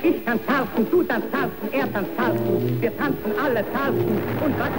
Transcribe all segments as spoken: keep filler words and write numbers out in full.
Ich kann tanzen, du tanzt tanzen, er tanzt tanzen, wir tanzen alle tanzen und was?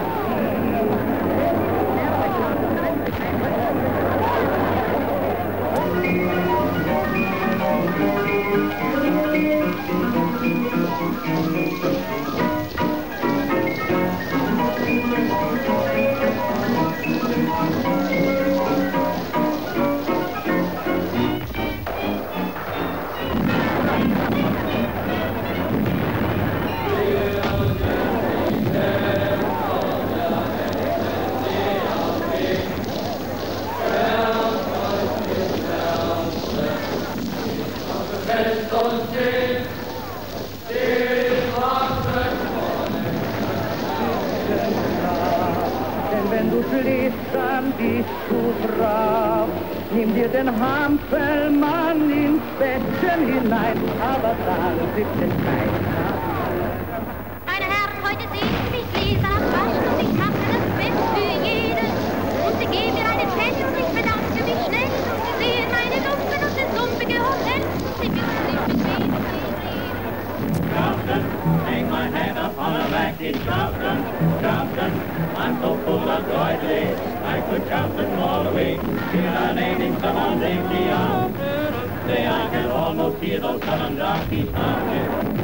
Wenn du schläfst, dann bist du brav. Nimm dir den Hampelmann ins Bettchen hinein, aber dann sitzt es gleich nach. Meine Herren, heute sehe ich mich Lisa waschen und ich mache das Bett für jeden. Und sie geben mir einen Zettel und ich bedanke mich schnell. Und sie sehen meine Lumpen und das sumpige Hotel. Sie wissen nicht, mit wem sie reden. Charleston, hang my head up on a rack in Charleston, Charleston. I'm so full of joy today, I could Charleston all the way. Till our name in some on the arm. Say I can almost hear those southern darkies now.